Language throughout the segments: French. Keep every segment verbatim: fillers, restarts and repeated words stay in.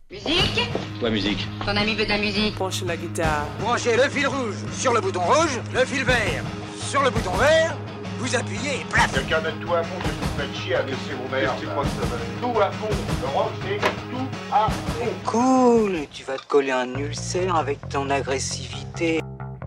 Musique ? Quoi, musique ? Ton ami veut de la musique. Branche la guitare. Branchez le fil rouge sur le bouton rouge, le fil vert sur le bouton vert, vous appuyez et plaf. Quelqu'un mettre tout à fond, c'est vous faites chier à laisser vos mères. C'est quoi que ça va ? Tout à fond. Le rock, c'est tout à fond. Cool, tu vas te coller un ulcère avec ton agressivité.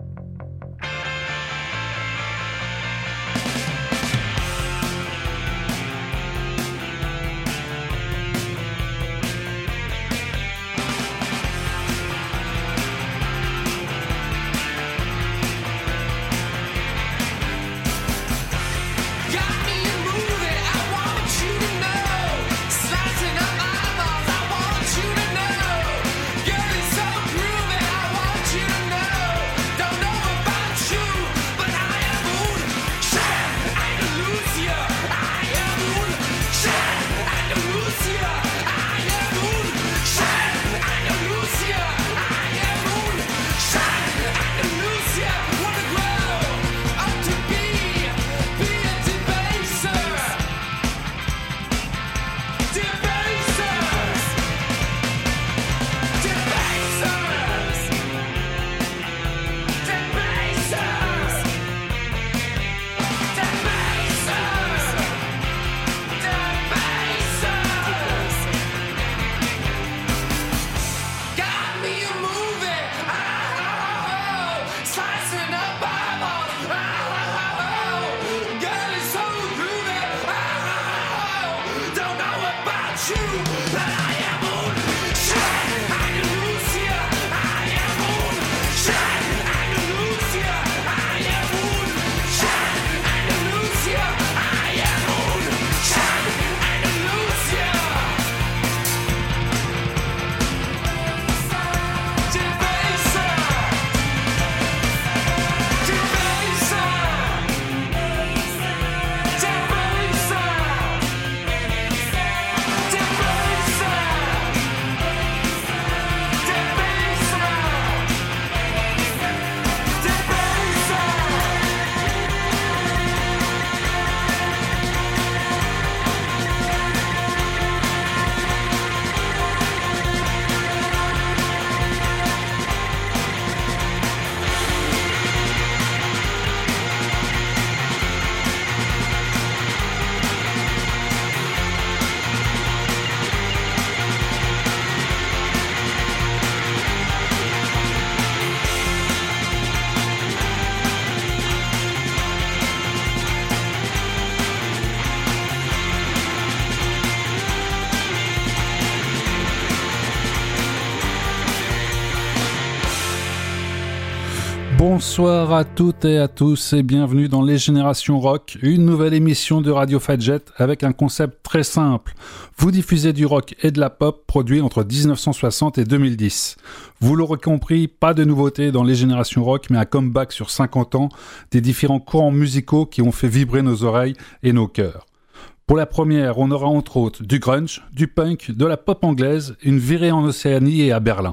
Bonsoir à toutes et à tous et bienvenue dans Les Générations Rock, une nouvelle émission de Radio Fadjet avec un concept très simple. Vous diffusez du rock et de la pop produits entre dix-neuf cent soixante et deux mille dix. Vous l'aurez compris, pas de nouveautés dans Les Générations Rock, mais un comeback sur cinquante ans des différents courants musicaux qui ont fait vibrer nos oreilles et nos cœurs. Pour la première, on aura entre autres du grunge, du punk, de la pop anglaise, une virée en Océanie et à Berlin.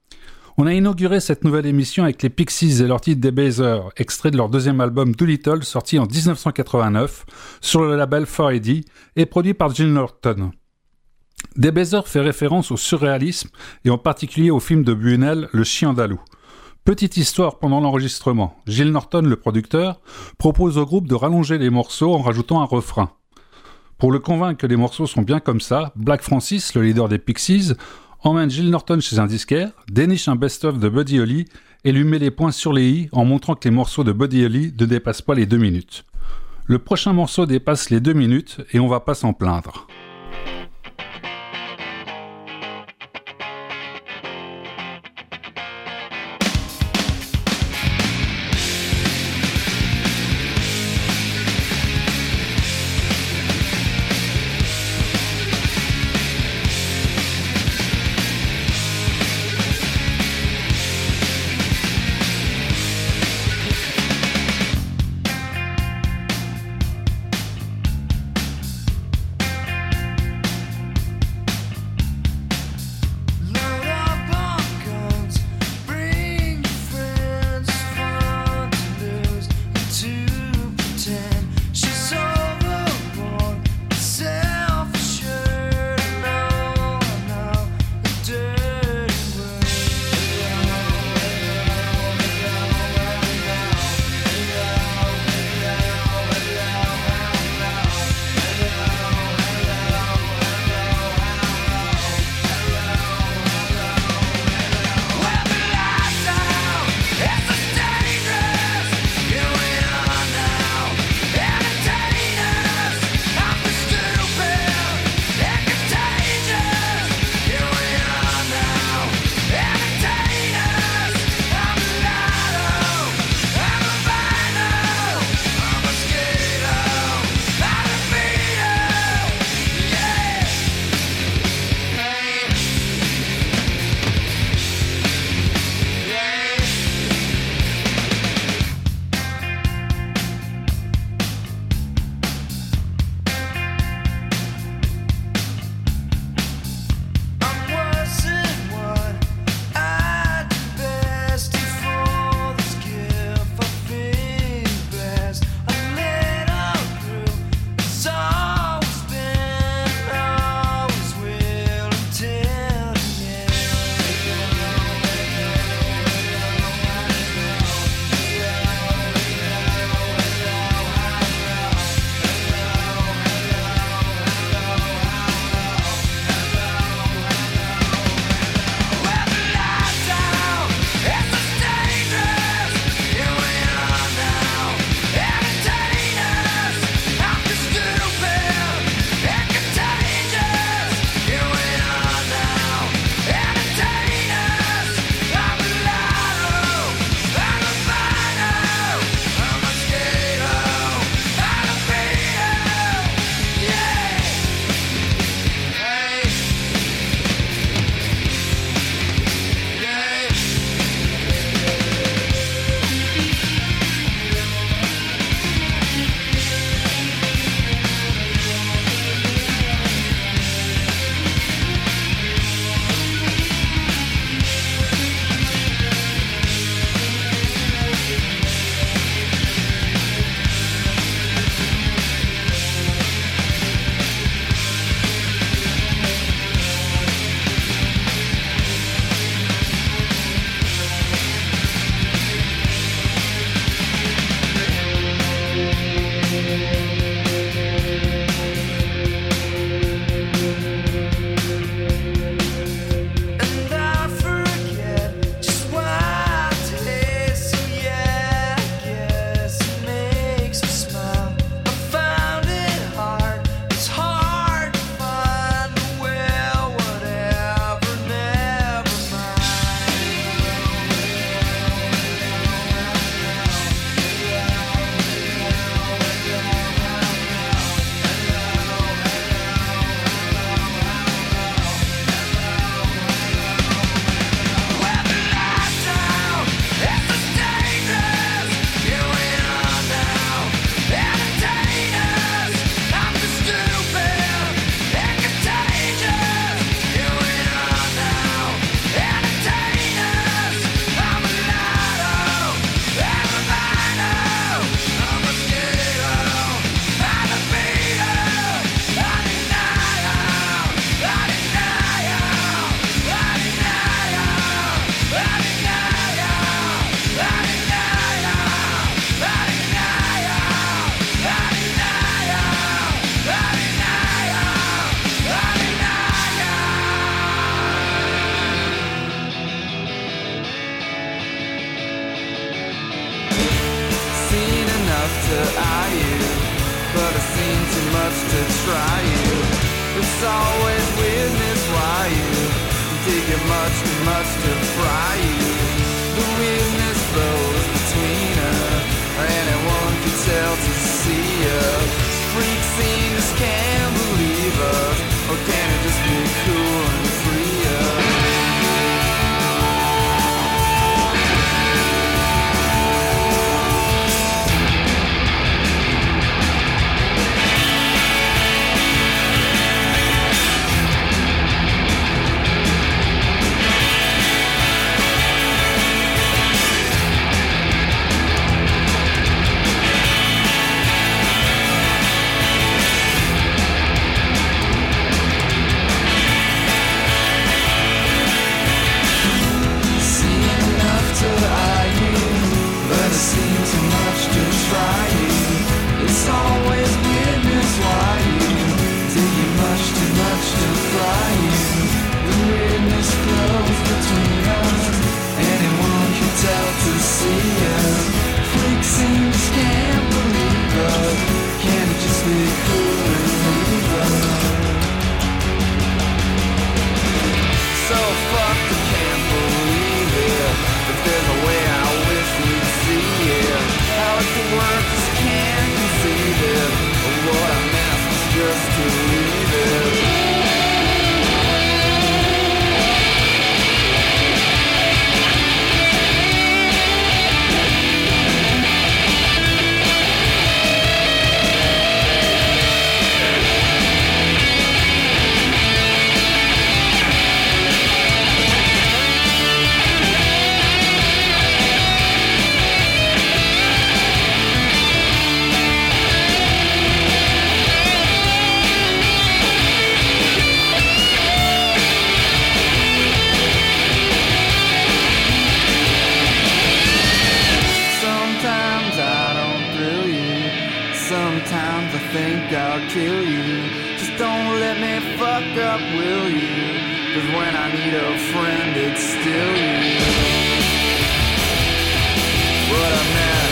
On a inauguré cette nouvelle émission avec les Pixies et leur titre Des Baser, extrait de leur deuxième album Doolittle, sorti en dix-neuf cent quatre-vingt-neuf, sur le label four A D, et produit par Gil Norton. Des Baser fait référence au surréalisme, et en particulier au film de Buñuel, Le Chien andalou. Petite histoire pendant l'enregistrement, Gil Norton, le producteur, propose au groupe de rallonger les morceaux en rajoutant un refrain. Pour le convaincre que les morceaux sont bien comme ça, Black Francis, le leader des Pixies, emmène Gil Norton chez un disquaire, déniche un best-of de Buddy Holly et lui met les points sur les i en montrant que les morceaux de Buddy Holly ne dépassent pas les deux minutes. Le prochain morceau dépasse les deux minutes et on va pas s'en plaindre. much to try you. It's always weirdness why you take it much too much to fry you. The weirdness flows between us, anyone can tell to see us. Freak scenes can't believe us, or can it just be cool and free us? It's always weirdness why you take it much too much to fry you. The weirdness flows between us, anyone can tell to see us. Freak scenes can't believe us, can't it just be cool and leave us? So fucked I can't believe it, if there's a way I wish we'd see it. How it could work just can't conceive it, but what I'm asked is just to leave it. Sometimes I think I'll kill you. Just don't let me fuck up, will you? 'Cause when I need a friend, it's still you. What a mess.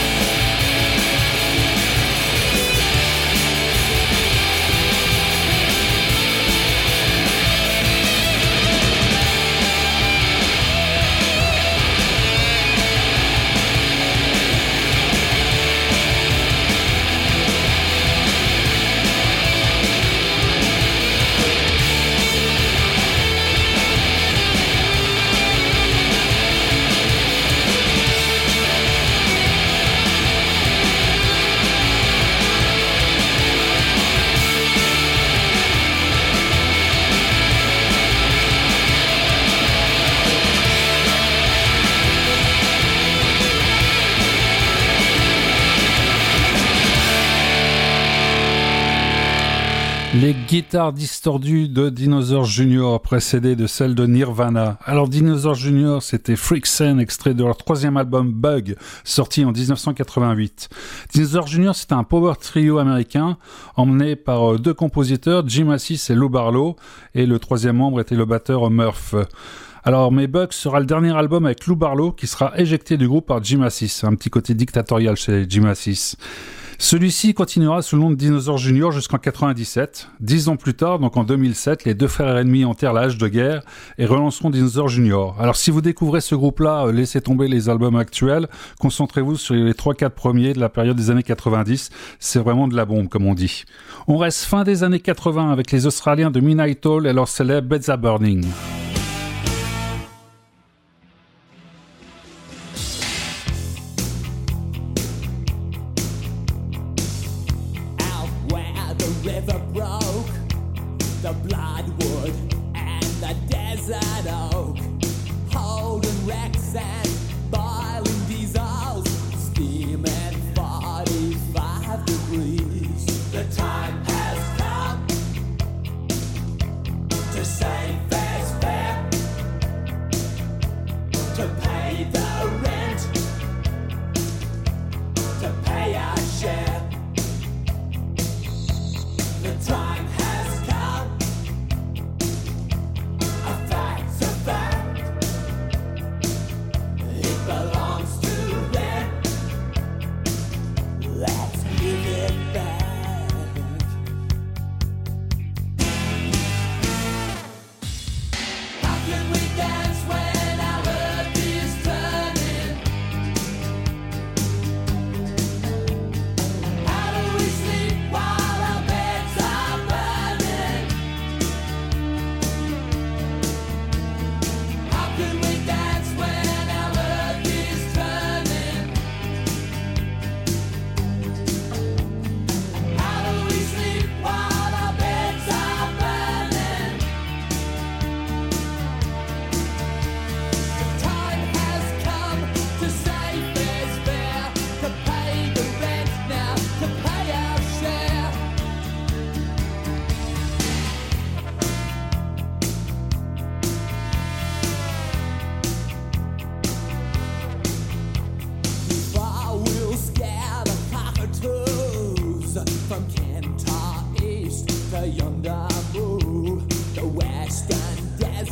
Les guitares distordues de Dinosaur Junior précédées de celles de Nirvana. Alors Dinosaur Junior, c'était Freak Scene, extrait de leur troisième album Bug, sorti en dix-neuf cent quatre-vingt-huit. Dinosaur Junior, c'était un power trio américain emmené par deux compositeurs, Jim Assis et Lou Barlow, et le troisième membre était le batteur Murph. Alors, mais Bug sera le dernier album avec Lou Barlow qui sera éjecté du groupe par Jim Assis. Un petit côté dictatorial chez Jim Assis. Celui-ci continuera sous le nom de Dinosaur Junior jusqu'en quatre-vingt-dix-sept. Dix ans plus tard, donc en deux mille sept, les deux frères ennemis enterrent l'âge de guerre et relanceront Dinosaur Junior. Alors si vous découvrez ce groupe-là, laissez tomber les albums actuels, concentrez-vous sur les trois quatre premiers de la période des années quatre-vingt-dix. C'est vraiment de la bombe, comme on dit. On reste fin des années quatre-vingts avec les Australiens de Midnight Oil et leur célèbre Beds Are Burning.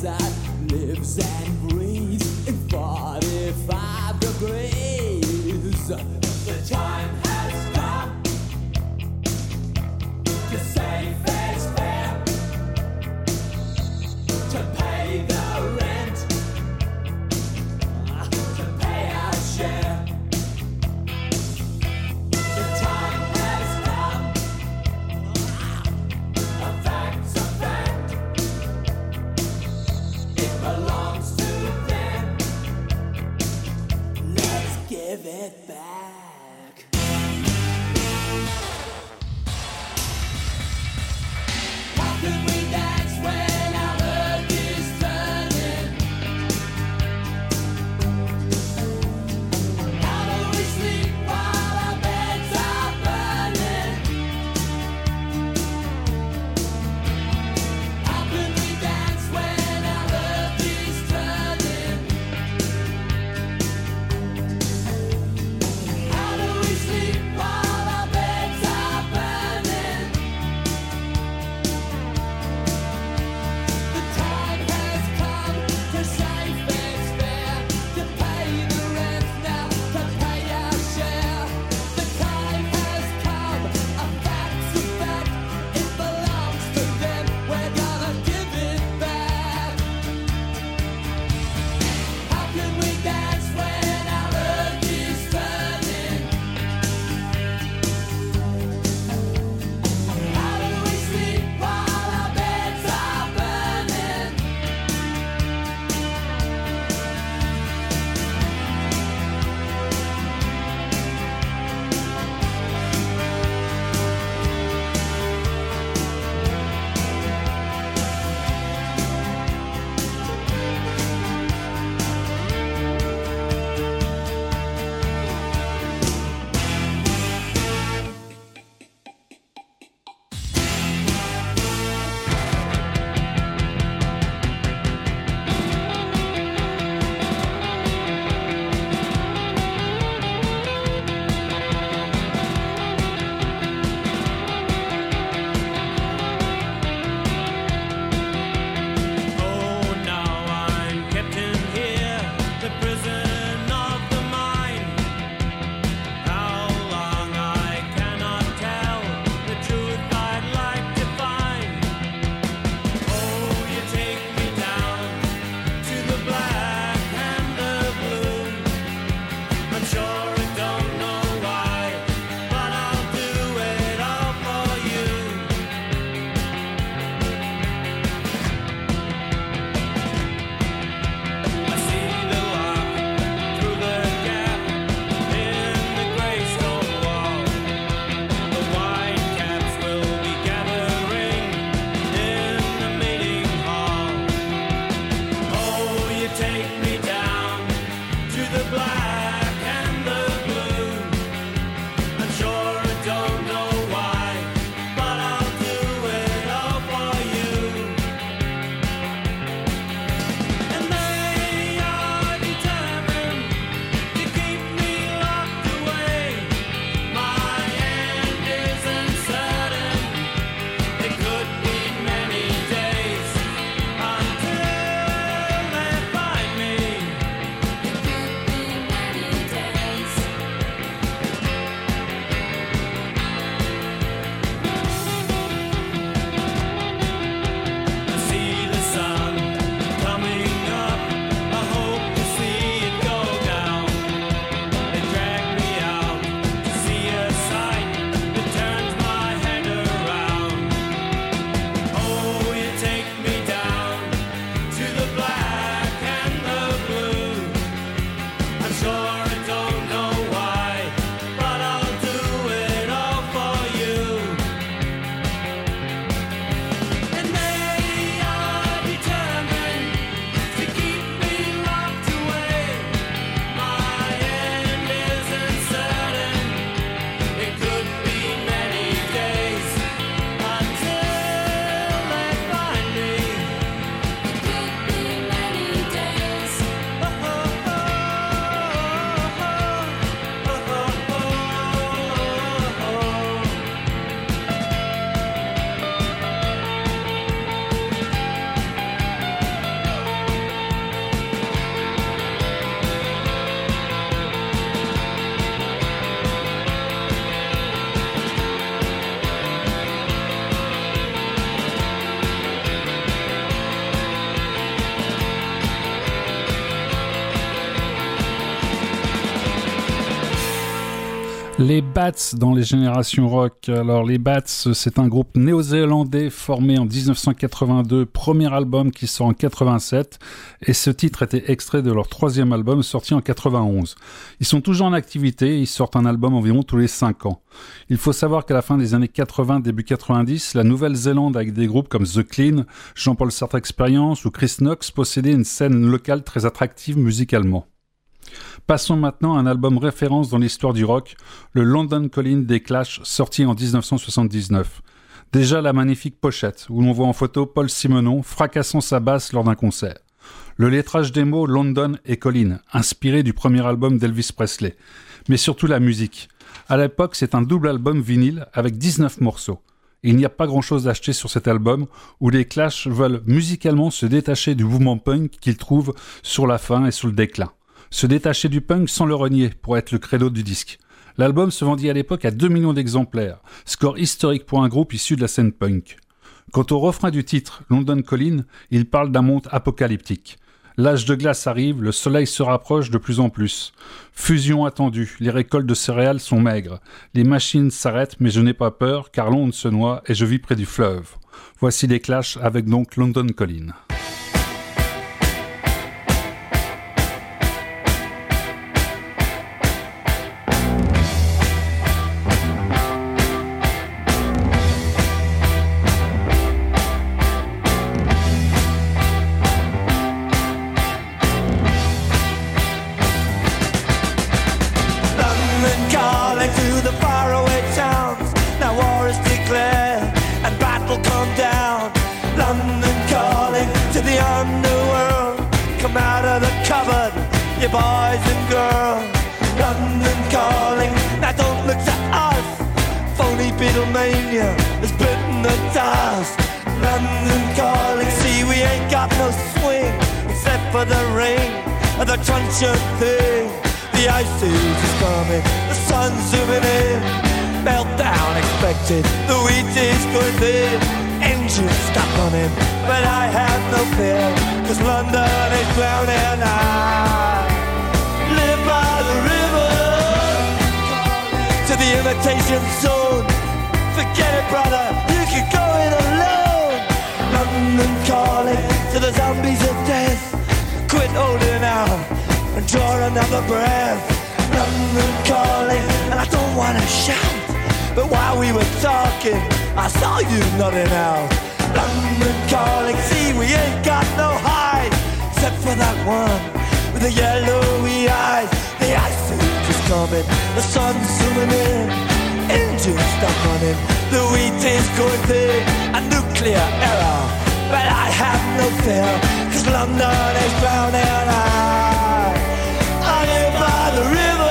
desert lives and breathes in forty-five degrees. The time has come to say fair's fair, to pay the rent, to pay our share. The time has come, a fact's a fact, it belongs to them, let's give it back. How can we dance when our earth is turning? How do we sleep while our beds are burning? How can we dance when our earth is turning? Les Bats dans les générations rock. Alors les Bats, c'est un groupe néo-zélandais formé en dix-neuf cent quatre-vingt-deux, premier album qui sort en quatre-vingt-sept, et ce titre était extrait de leur troisième album sorti en quatre-vingt-onze. Ils sont toujours en activité, ils sortent un album environ tous les cinq ans. Il faut savoir qu'à la fin des années quatre-vingts, début quatre-vingt-dix, la Nouvelle-Zélande avec des groupes comme The Clean, Jean-Paul Sartre Experience ou Chris Knox possédait une scène locale très attractive musicalement. Passons maintenant à un album référence dans l'histoire du rock, le London Calling des Clash, sorti en dix-neuf cent soixante-dix-neuf. Déjà la magnifique pochette, où l'on voit en photo Paul Simonon fracassant sa basse lors d'un concert. Le lettrage des mots London et Calling, inspiré du premier album d'Elvis Presley. Mais surtout la musique. À l'époque, c'est un double album vinyle avec dix-neuf morceaux. Et il n'y a pas grand-chose à acheter sur cet album, où les Clash veulent musicalement se détacher du mouvement punk qu'ils trouvent sur la fin et sous le déclin. Se détacher du punk sans le renier, pour être le credo du disque. L'album se vendit à l'époque à deux millions d'exemplaires, score historique pour un groupe issu de la scène punk. Quant au refrain du titre, London Calling, il parle d'un monde apocalyptique. L'âge de glace arrive, le soleil se rapproche de plus en plus. Fusion attendue, les récoltes de céréales sont maigres. Les machines s'arrêtent, mais je n'ai pas peur, car Londres se noie et je vis près du fleuve. Voici les Clash avec donc London Calling. Boys and girls, London calling. Now don't look to us. Phony Beatlemania has bitten the dust. London calling. See, we ain't got no swing except for the rain and the crunch of thing. The ice age is coming. The sun's zooming in. Meltdown expected. The wheat is going thin. Engines stop running, but I have no fear, 'cause London is drowning. I live by the river to the imitation zone. Forget it, brother, you can go it alone. London calling to the zombies of death. Quit holding out and draw another breath. London calling, and I don't wanna shout, but while we were talking, I saw you nodding out. London calling, see we ain't got no hide, except for that one with the yellowy eyes. The ice age is coming, the sun's zooming in. Engines stop running, the wheat is going thin. A nuclear error, but I have no fear, 'cause London is drowning. I, I live by the river.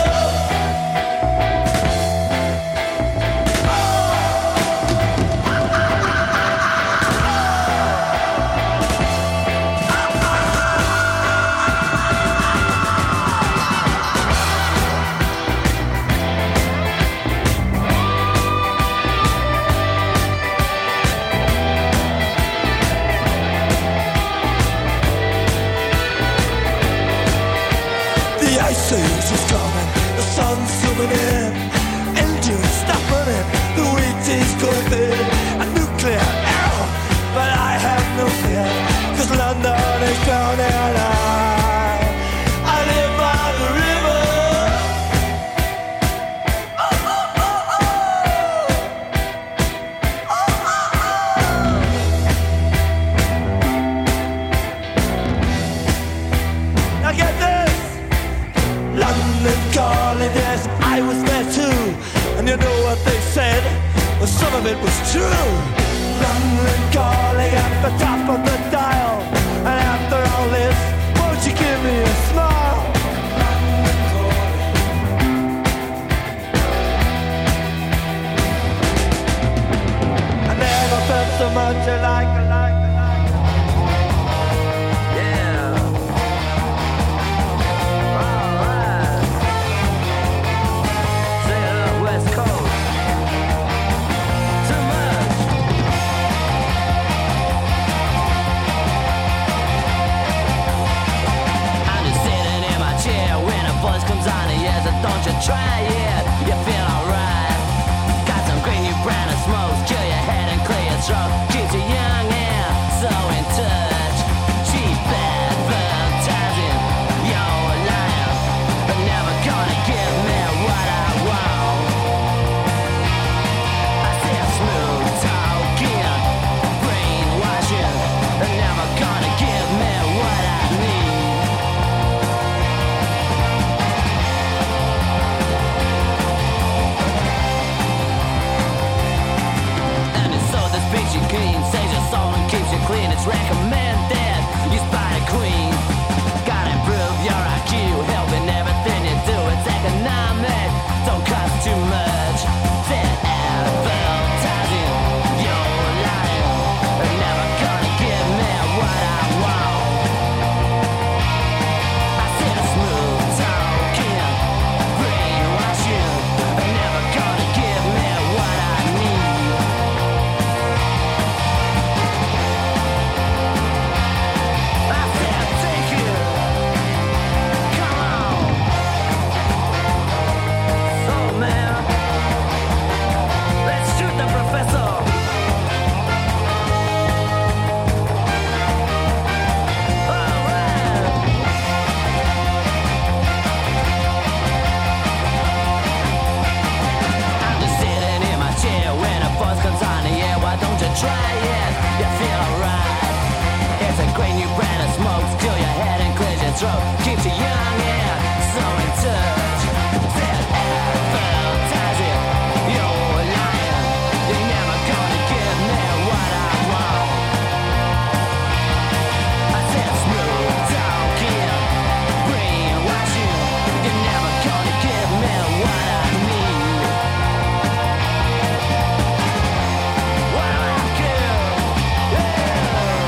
The ice is coming, the sun's zooming in. Engines stop running, the wheat is going thin. A nuclear error, but I have no fear, 'cause London is drowning. I, I live by the river. Oh, oh, oh, oh. Oh, oh, oh. Now get this. London calling, yes, I was there too. And you know what they said? Well, some of it was true. London calling at the top of the dial. And after all this, won't you give me a smile? London calling. I never felt so much alike, alike, alike. Yeah. Don't you try it, you throat keeps you young and so in touch. Said advertise it, you're lying. You're never gonna give me what I want. I said smooth talking, brainwashing. You're never gonna give me what I need. What I give, yeah.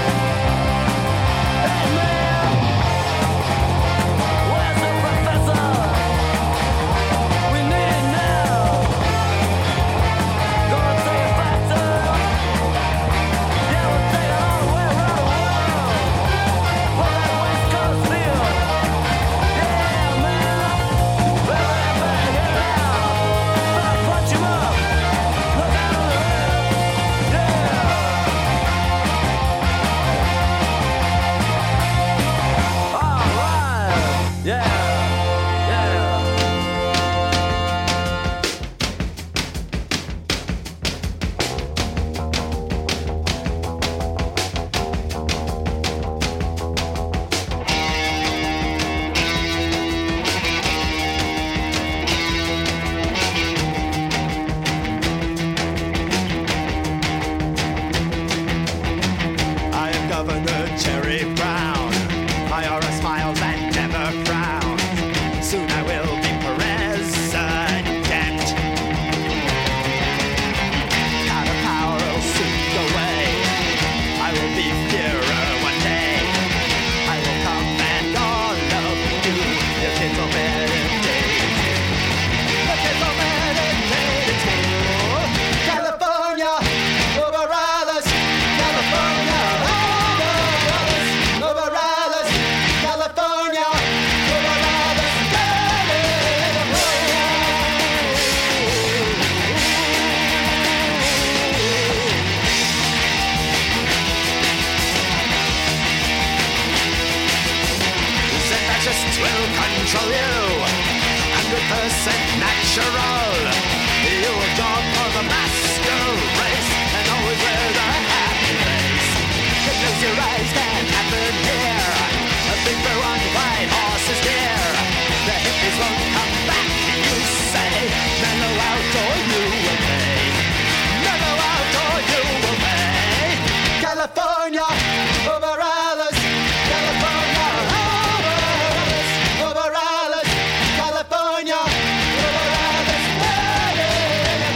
Hey man, where's the professor? We need him now. Gonna take it faster. Yeah, we'll take it all the way around the world. For that West Coast feel. Yeah, man. Well, I better get it out. Better punch him up. Look out on the rail. Yeah. All right. Yeah. Yeah. I am Governor Jerry Brown. My aura smiles and never frowns. Soon I will be president. Out of power will soon go away. I will be Führer one day. I will command all of you. The kids will meditate. The kids will meditate too. California, over Alice. California, over Alice. Over Alice. California, over Alice. Said that just will control you. Hundred percent natural. You will go for the master race and always wear the happy face. You close your eyes, can happen here. A big blue on white horse is dear. The hippies won't come back, you say. Mellow out or you will pay. Mellow out or you will pay. California, over Alice. California, over Alice. Over Alice. California, over Alice. Hey, hey,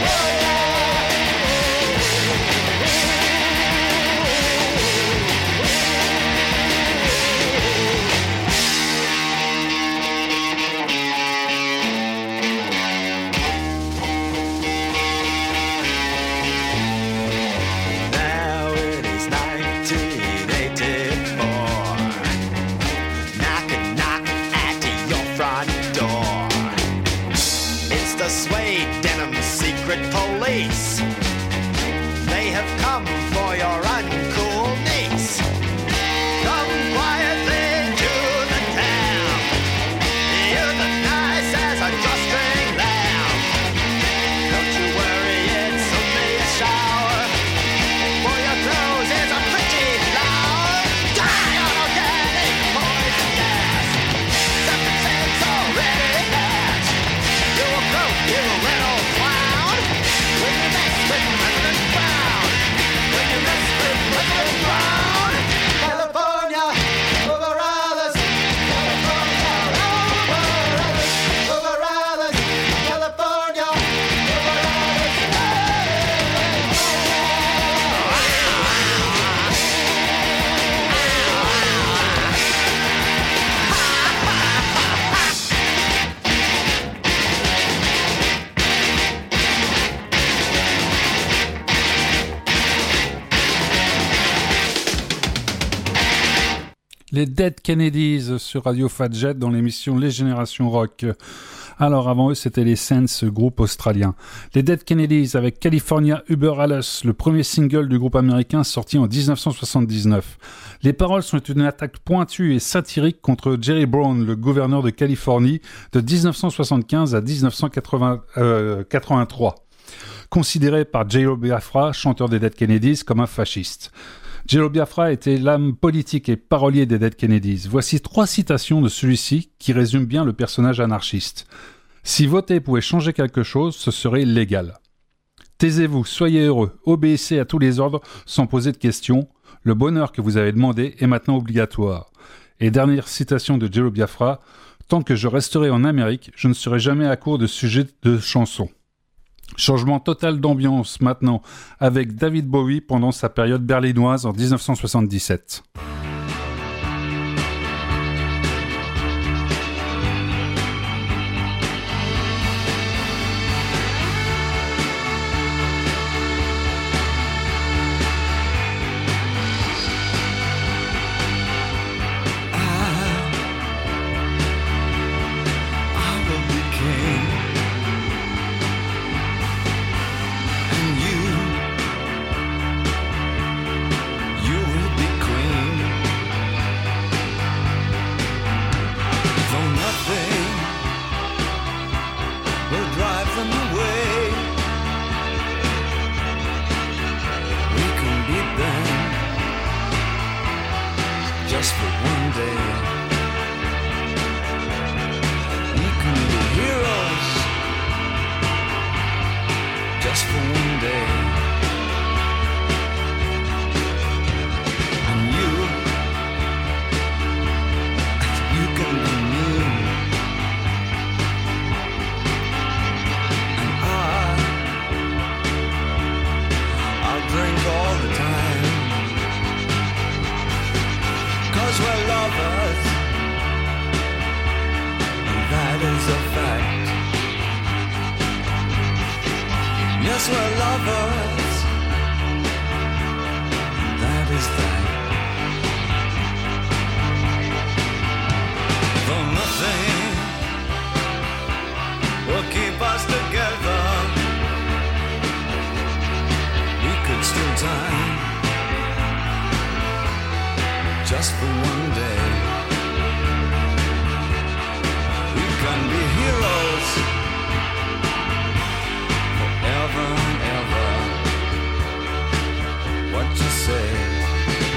Now it is nineteen eighty-four. Knocking, knocking at your front door. It's the suede denim secret police. They have come for your uncool niece. Come quietly to the town. You're the nice as a drawstring lamb. Don't you worry, it's only a shower. For your clothes is a pretty flower. Die on organic poison gas. Something says already passed. You will croak, you little clown. When you mess with President Brown. When you mess with President Brown. California, over Alice. California, over Alice. Over Alice. California, over Alice. Les Dead Kennedys sur Radio Fat Jet dans l'émission Les Générations Rock. Alors avant eux, c'était les Sense, groupe australien. Les Dead Kennedys avec California Über Alles, le premier single du groupe américain sorti en dix-neuf cent soixante-dix-neuf. Les paroles sont une attaque pointue et satirique contre Jerry Brown, le gouverneur de Californie, de dix-neuf cent soixante-quinze à dix-neuf cent quatre-vingt-trois. Considéré par J O Biafra, chanteur des Dead Kennedys, comme un fasciste. Jello Biafra était l'âme politique et parolier des Dead Kennedys. Voici trois citations de celui-ci qui résument bien le personnage anarchiste. Si voter pouvait changer quelque chose, ce serait légal. Taisez-vous, soyez heureux, obéissez à tous les ordres sans poser de questions. Le bonheur que vous avez demandé est maintenant obligatoire. Et dernière citation de Jello Biafra, tant que je resterai en Amérique, je ne serai jamais à court de sujets de chansons. Changement total d'ambiance maintenant avec David Bowie pendant sa période berlinoise en dix-neuf cent soixante-dix-sept. Forever and ever. What you say?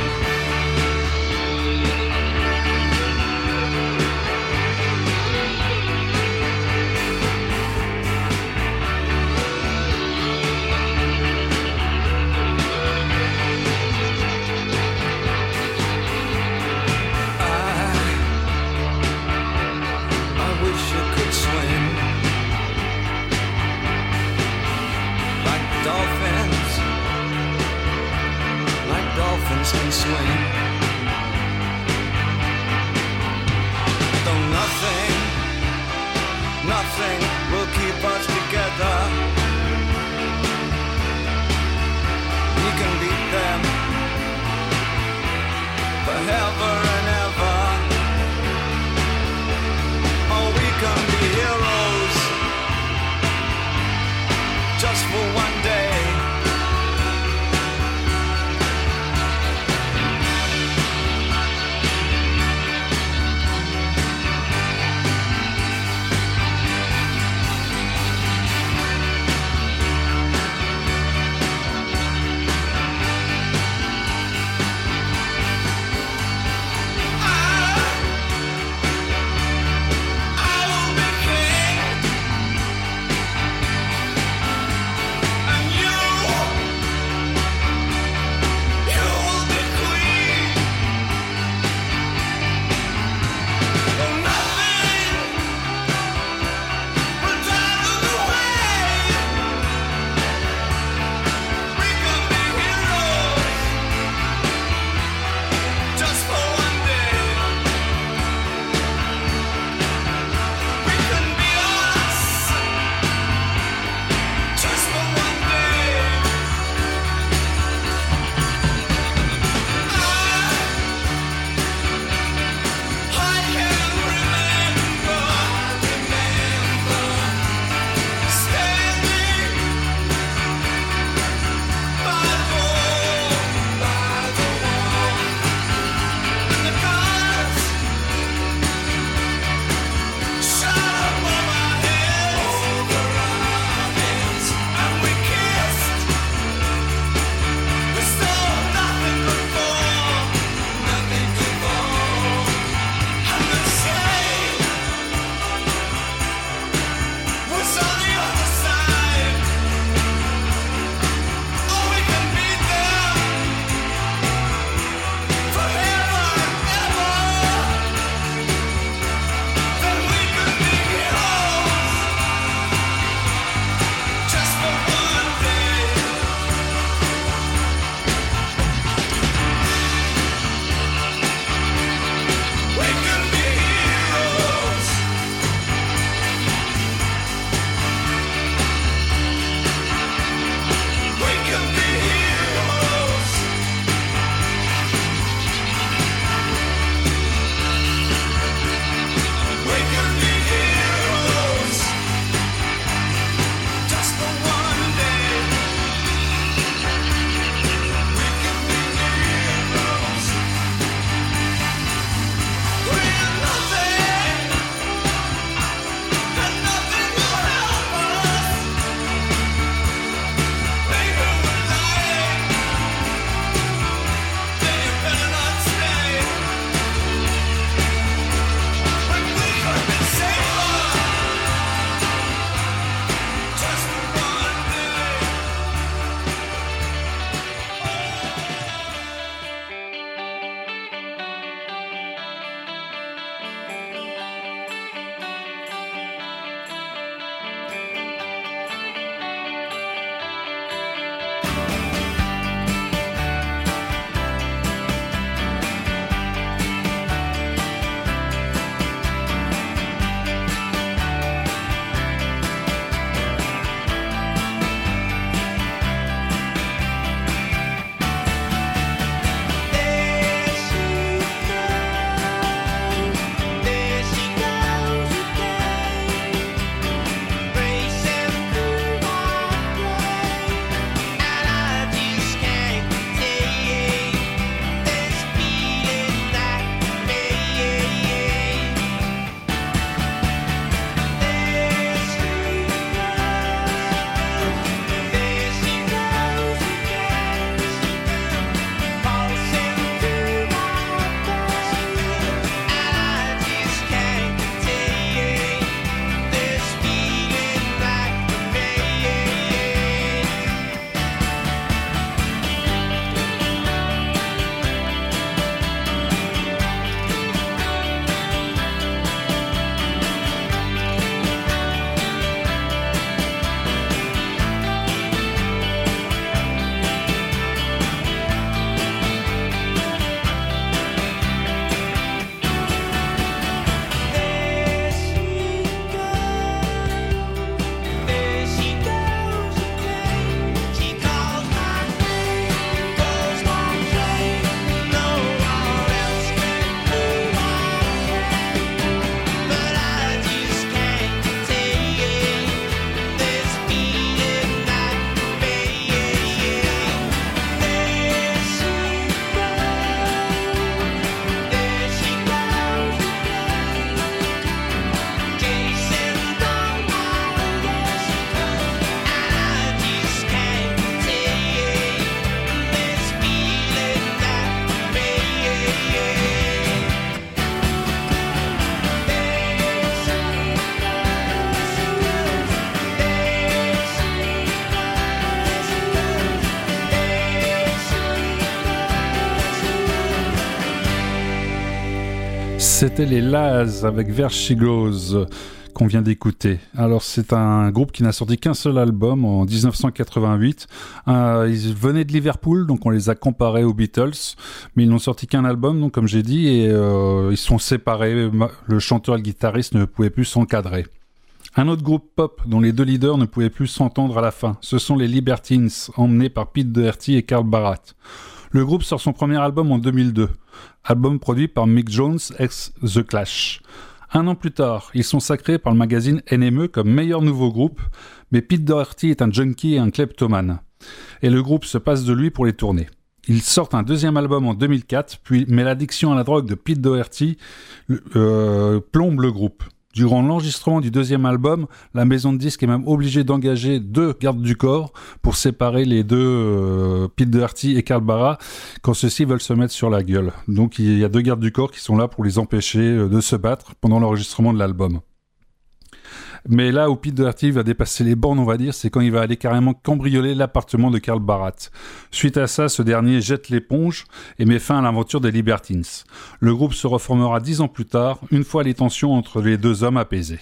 C'était les Laz avec Vertigos qu'on vient d'écouter. Alors c'est un groupe qui n'a sorti qu'un seul album en dix-neuf cent quatre-vingt-huit. Euh, ils venaient de Liverpool, donc on les a comparés aux Beatles, mais ils n'ont sorti qu'un album, donc comme j'ai dit, et euh, ils sont séparés. Le chanteur et le guitariste ne pouvaient plus s'encadrer. Un autre groupe pop dont les deux leaders ne pouvaient plus s'entendre à la fin, ce sont les Libertines, emmenés par Pete Doherty et Carl Barat. Le groupe sort son premier album en deux mille deux, album produit par Mick Jones ex The Clash. Un an plus tard, ils sont sacrés par le magazine N M E comme meilleur nouveau groupe, mais Pete Doherty est un junkie et un kleptomane. Et le groupe se passe de lui pour les tournées. Ils sortent un deuxième album en deux mille quatre, puis, mais l'addiction à la drogue de Pete Doherty euh, plombe le groupe. Durant l'enregistrement du deuxième album, la maison de disques est même obligée d'engager deux gardes du corps pour séparer les deux, euh, Pete Doherty et Carl Barat, quand ceux-ci veulent se mettre sur la gueule. Donc il y a deux gardes du corps qui sont là pour les empêcher de se battre pendant l'enregistrement de l'album. Mais là où Pete Doherty va dépasser les bornes, on va dire, c'est quand il va aller carrément cambrioler l'appartement de Carl Barat. Suite à ça, ce dernier jette l'éponge et met fin à l'aventure des Libertines. Le groupe se reformera dix ans plus tard, une fois les tensions entre les deux hommes apaisées.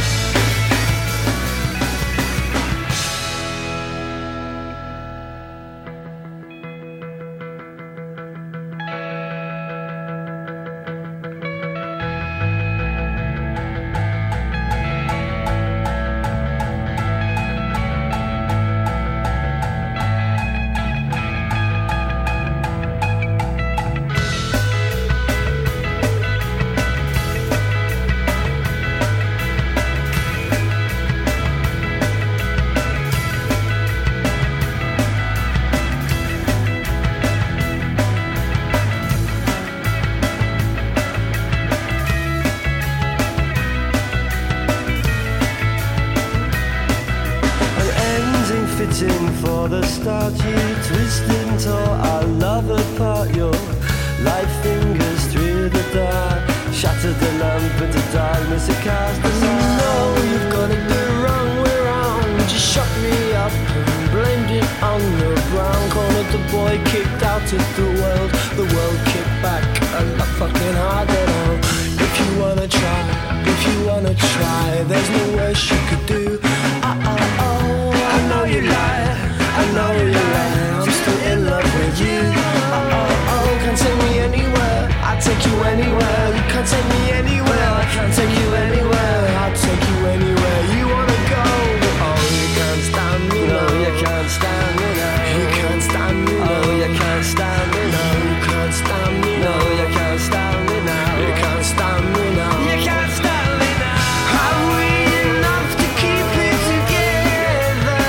Fitting for the start, you twisting tore our love apart. Your light fingers through the dark, shattered the lamp into darkness. It cast us out. You know you've got it the wrong way round. You shut me up and blamed it on the ground. Cornered the boy, kicked out of the world. The world kicked back a lot fucking harder now. If you wanna try, if you wanna try, there's no worse you could do. Oh, oh, oh. I know you lie, I know you lie. I'm still in love with you. Oh, oh, oh, can't take me anywhere. I'll take you anywhere. You can't take me anywhere. I can't take you anywhere. I'll take you anywhere you wanna go. Oh, you can't stand me, no, you can't stand me now. You can't stand me, no, you can't stand me now. You can't stand me, no, you can't stand me now. You can't stand me now. You can't stand me now. Are we enough to keep it together?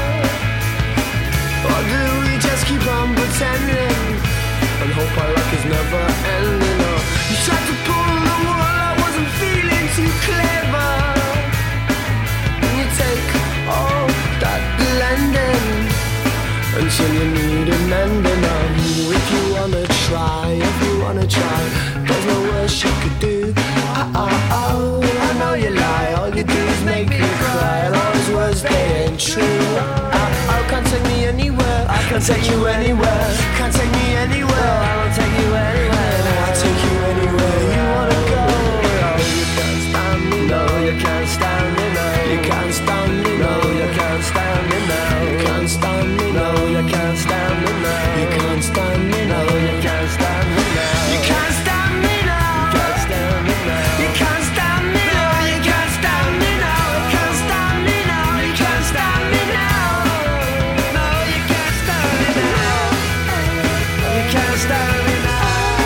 Or do we just keep on pretending and hope our luck is never ending? Or you tried to pull the wool, I wasn't feeling too clever. And you take all that blending until you need an ending. Oh, if you wanna try, if you wanna try, there's no worse you could do. Oh, oh, oh, I know you lie, all you do is make me cry. And all those words, they ain't true. Oh, oh, can't take me anywhere, I can't take you anywhere. Can't take me anywhere, I won't take you anywhere. I'll take you anywhere you wanna go. Oh, you can't stand me, no, you can't stand me, no. You can't stand me, no, you can't stand me now. You can't stand me, no, you can't stand me now. You can't stand me, no, you can't stand me now. You can't stand me now. You can't stand me now. You can't stand me now. You can't stand me now. You can't stand me now. You can't stand me now. No, you can't stand me now. You can't stand me now.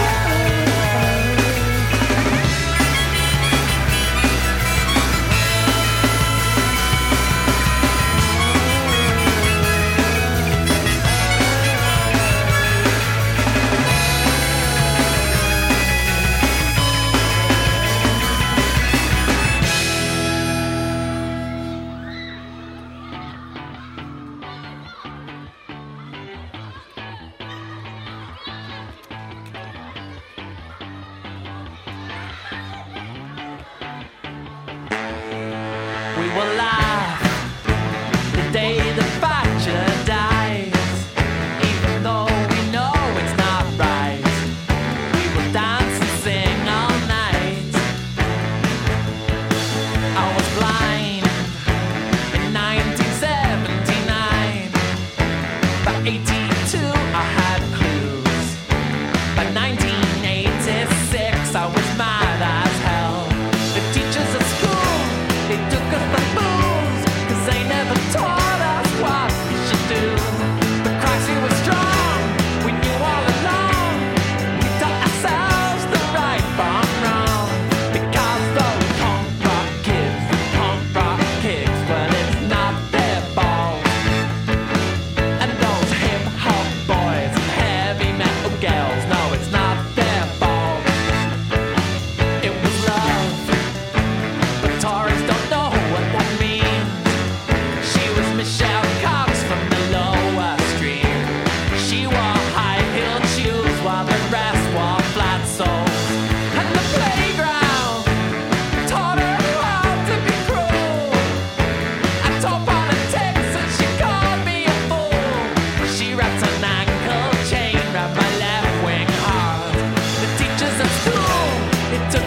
We will laugh the day the badger dies, even though we know it's not right. We will dance and sing all night.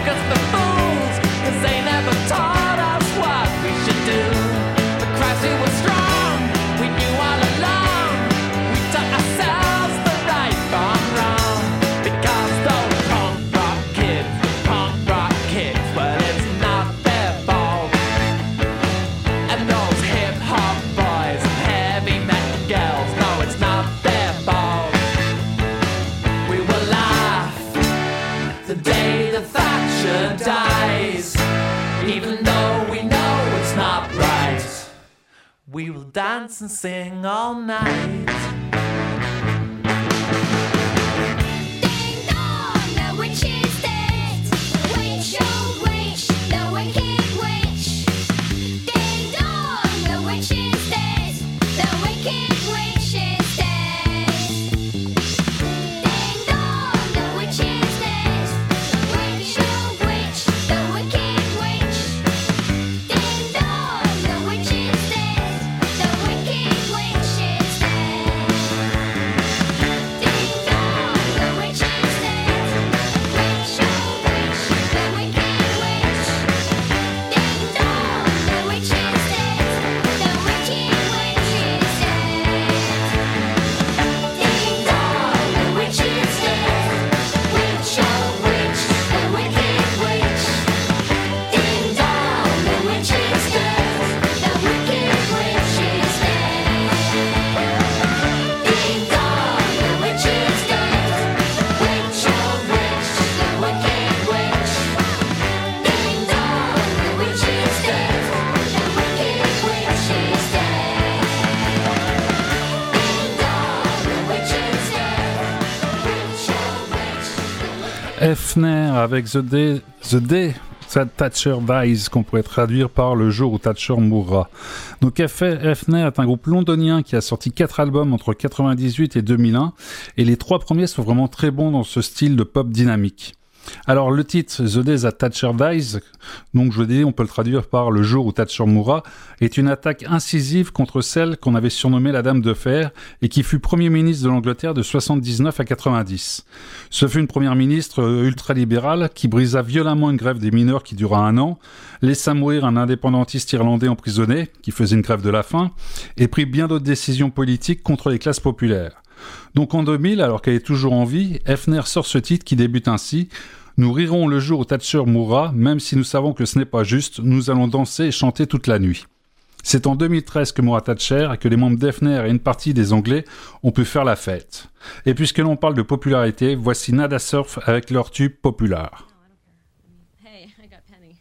us for fools, 'cause they never taught us what we should do. But Christ, who was strong, we knew all along. We taught ourselves the right from wrong. Because those punk rock kids, punk rock kids, well, it's not their fault. And those hip hop boys, heavy metal girls, no, it's not their fault. We will laugh the day that Thatcher dies, even though we know it's not right. We will dance and sing all night. Ding dong, the witch is dead. Witch, oh witch, the wicked witch. Ding dong, the witch is dead. The wicked witch is dead. Ding dong, the witch is dead. Witch, oh witch, the wicked witch. Ding dong, the witch is dead. The wicked witch is dead. Ding dong, the witch is dead. Witch, oh witch, the wicked witch. Ding dong, the witch is dead. The wicked witch is dead. Ding dong, the witch is dead. Witch, oh witch, the wicked witch. Ding dong, the witch is dead. The wicked witch is dead. Ding dong, the witch is dead. Witch, oh witch, the wicked witch. Ding dong, the witch is dead. The wicked witch is dead. Ding dong, the witch is dead. Witch, oh witch, the wicked. Hefner avec The Day, The Day that Thatcher Dies, qu'on pourrait traduire par Le jour où Thatcher mourra. Donc Hefner est un groupe londonien qui a sorti quatre albums entre quatre-vingt-dix-huit et deux mille un, et les trois premiers sont vraiment très bons dans ce style de pop dynamique. Alors le titre The Day That Thatcher Dies, donc je dis on peut le traduire par Le jour où Thatcher mourra, est une attaque incisive contre celle qu'on avait surnommée la Dame de Fer et qui fut Premier ministre de l'Angleterre de soixante-dix-neuf à quatre-vingt-dix. Ce fut une première ministre ultralibérale qui brisa violemment une grève des mineurs qui dura un an, laissa mourir un indépendantiste irlandais emprisonné qui faisait une grève de la faim et prit bien d'autres décisions politiques contre les classes populaires. Donc en deux mille, alors qu'elle est toujours en vie, Hefner sort ce titre qui débute ainsi: Nous rirons le jour où Thatcher mourra, même si nous savons que ce n'est pas juste, nous allons danser et chanter toute la nuit. C'est en deux mille treize que mourra Thatcher et que les membres d'Hefner et une partie des Anglais ont pu faire la fête. Et puisque l'on parle de popularité, voici Nada Surf avec leur tube Popular. Hey, I got Penny.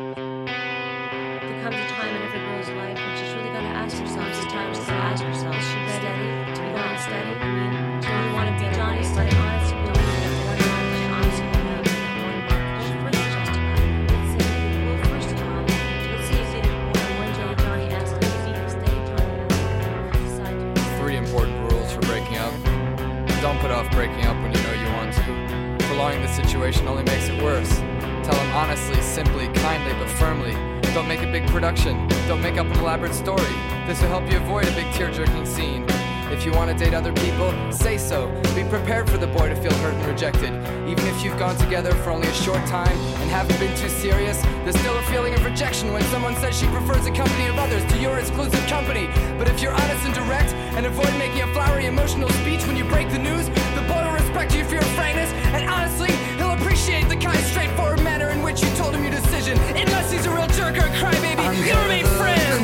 There comes a time in every girl's life when she's really got to ask herself, sometimes to ask herself, is she steady? To be not steady? I mean, do you want to be Johnny? But honestly, you know, one time, but honestly, you know, one month. Well, first, just let's say, well, first of all, let's see if it, when Joe Johnny asks me if he can stay, Johnny will decide to. Three important rules for breaking up. Don't put off breaking up when you know you want to. Prolonging the situation only makes it worse. Tell them honestly, simply, kindly, but firmly. Don't make a big production. Don't make up an elaborate story. This will help you avoid a big tear-jerking scene. If you want to date other people, say so. Be prepared for the boy to feel hurt and rejected. Even if you've gone together for only a short time and haven't been too serious, there's still a feeling of rejection when someone says she prefers the company of others to your exclusive company. But if you're honest and direct and avoid making a flowery emotional speech when you break the news, the boy will respect you for your frankness, and honestly, he'll appreciate the kind, straightforward manner in which you told him your decision. Unless he's a real jerk or a crybaby, you'll remain friends.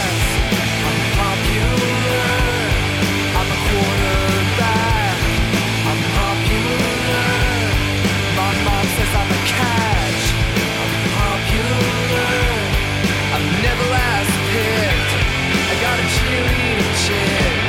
I'm popular. I'm a quarterback. I'm popular. My mom says I'm a catch. I'm popular. I'm never last picked. I got a cheerleading chick.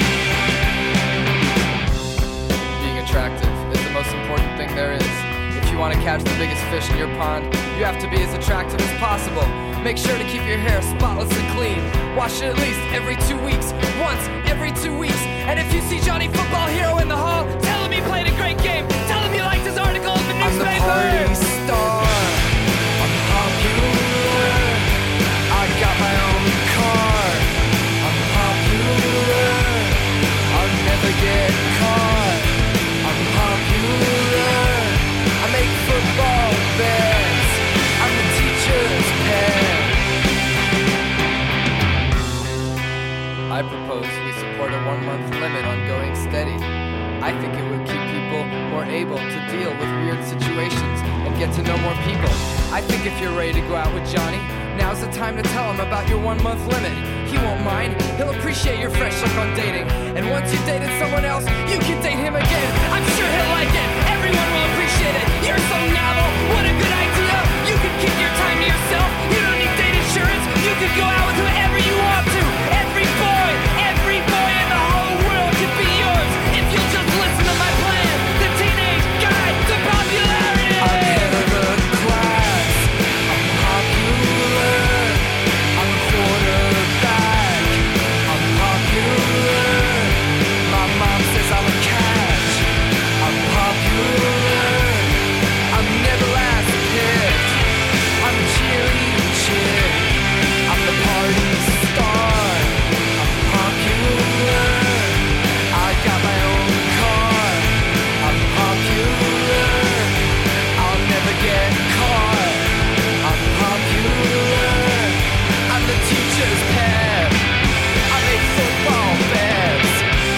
Being attractive is the most important thing there is. If you want to catch the biggest fish in your pond, you have to be as attractive as possible. Make sure to keep your hair spotless and clean. Wash it at least every two weeks. Once every two weeks. And if you see Johnny Football Hero in the hall, tell him he played a great game. Tell him you liked his article in the newspaper. I'm the party star. I'm popular. I got my own car. I'm popular. I'll never get caught. I'm popular. I make football better. get to know more people. I think if you're ready to go out with Johnny, now's the time to tell him about your one month limit. He won't mind, he'll appreciate your fresh look on dating. And once you've dated someone else, you can date him again. I'm sure he'll like it, everyone will appreciate it. You're so novel, what a good idea. You can keep your time to yourself, you don't need date insurance. You can go out with whoever you want to. Every boy, every boy in the whole world can be yours. If you'll just listen to my plan, the Teenage Guide to Popularity. I'm head of the class, I'm popular, I'm quarterback, I'm popular. My mom says I'm a catch, I'm popular, I'm never last picked, I'm a cheerleading chick, I'm the party star, I'm popular, I got my own car, I'm popular, I'll never get caught, I'm popular, I'm the teacher's pet, I make football bets.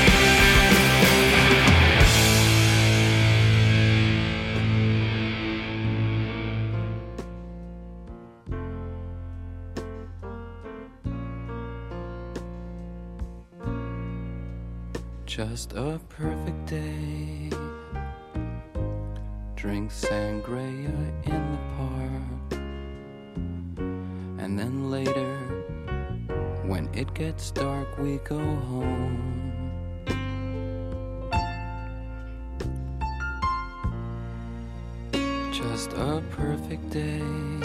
Just a perfect day. Drink sangria in the park. And then later, when it gets dark, we go home. Just a perfect day.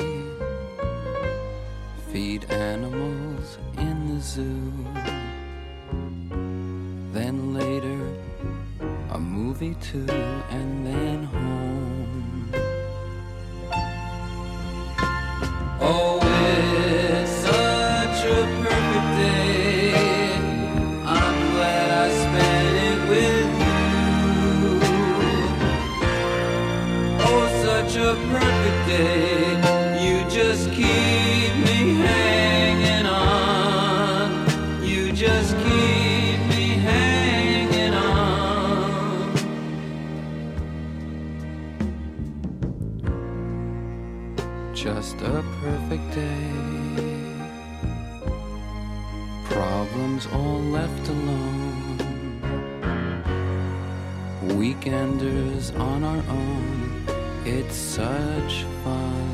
Feed animals in the zoo. Then later, a movie too, and then home. Oh, it's such a perfect day. I'm glad I spent it with you. Oh, such a perfect day. You just keep me hanging on. You just keep me hanging on. Just a perfect day. Problems all left alone. Weekenders on our own. It's such fun.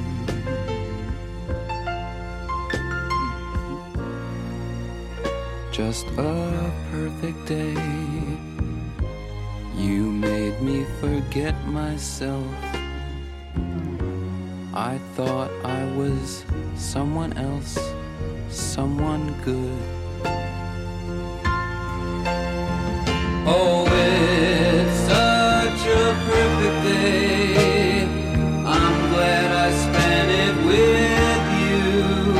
Just a perfect day. You made me forget myself. I thought I was someone else, someone good. Oh, it's such a perfect day. I'm glad I spent it with you.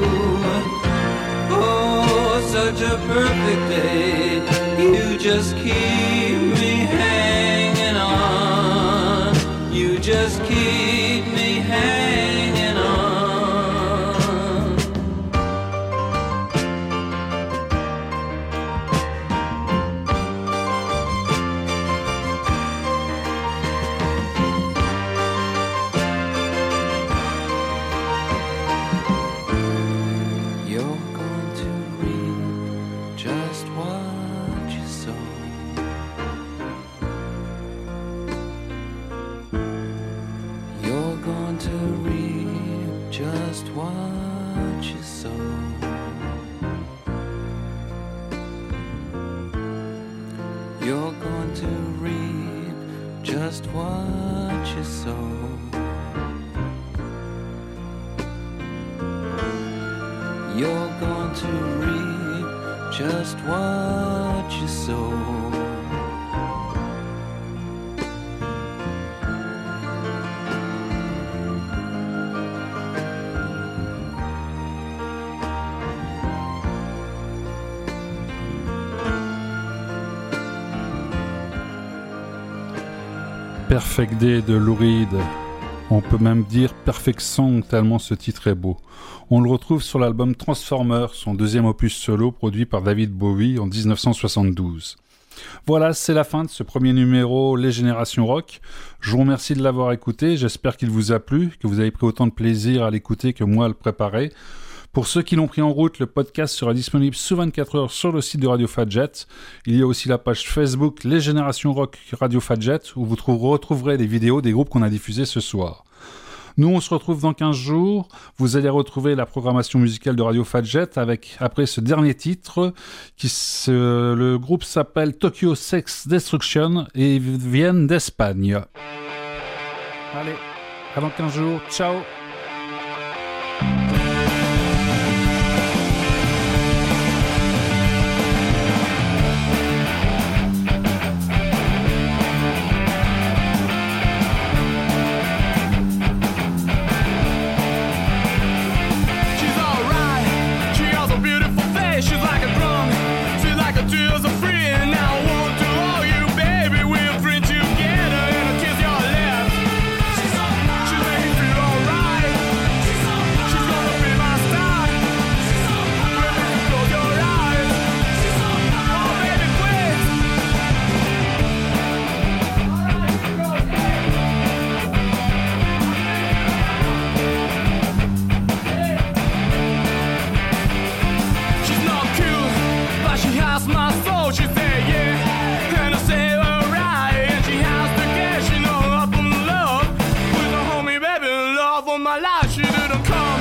Oh, such a perfect day. You just keep me hanging on. You just keep me hanging on. You're going to reap just what you sow. You're going to reap just what you sow. You're going to reap just what you sow. You're going to reap just what you sow. Perfect Day de Lou Reed. On peut même dire Perfect Song tellement ce titre est beau. On le retrouve sur l'album Transformer, son deuxième opus solo produit par David Bowie en dix-neuf cent soixante-douze. Voilà, c'est la fin de ce premier numéro Les Générations Rock. Je vous remercie de l'avoir écouté, j'espère qu'il vous a plu, que vous avez pris autant de plaisir à l'écouter que moi à le préparer. Pour ceux qui l'ont pris en route, le podcast sera disponible sous vingt-quatre heures sur le site de Radio Fadjet. Il y a aussi la page Facebook Les Générations Rock Radio Fadjet où vous trouverez, retrouverez les vidéos des groupes qu'on a diffusés ce soir. Nous, on se retrouve dans quinze jours. Vous allez retrouver la programmation musicale de Radio Fadjet avec, après ce dernier titre, qui se, le groupe s'appelle Tokyo Sex Destruction et ils viennent d'Espagne. Allez, à dans quinze jours. Ciao! My life, she didn't come.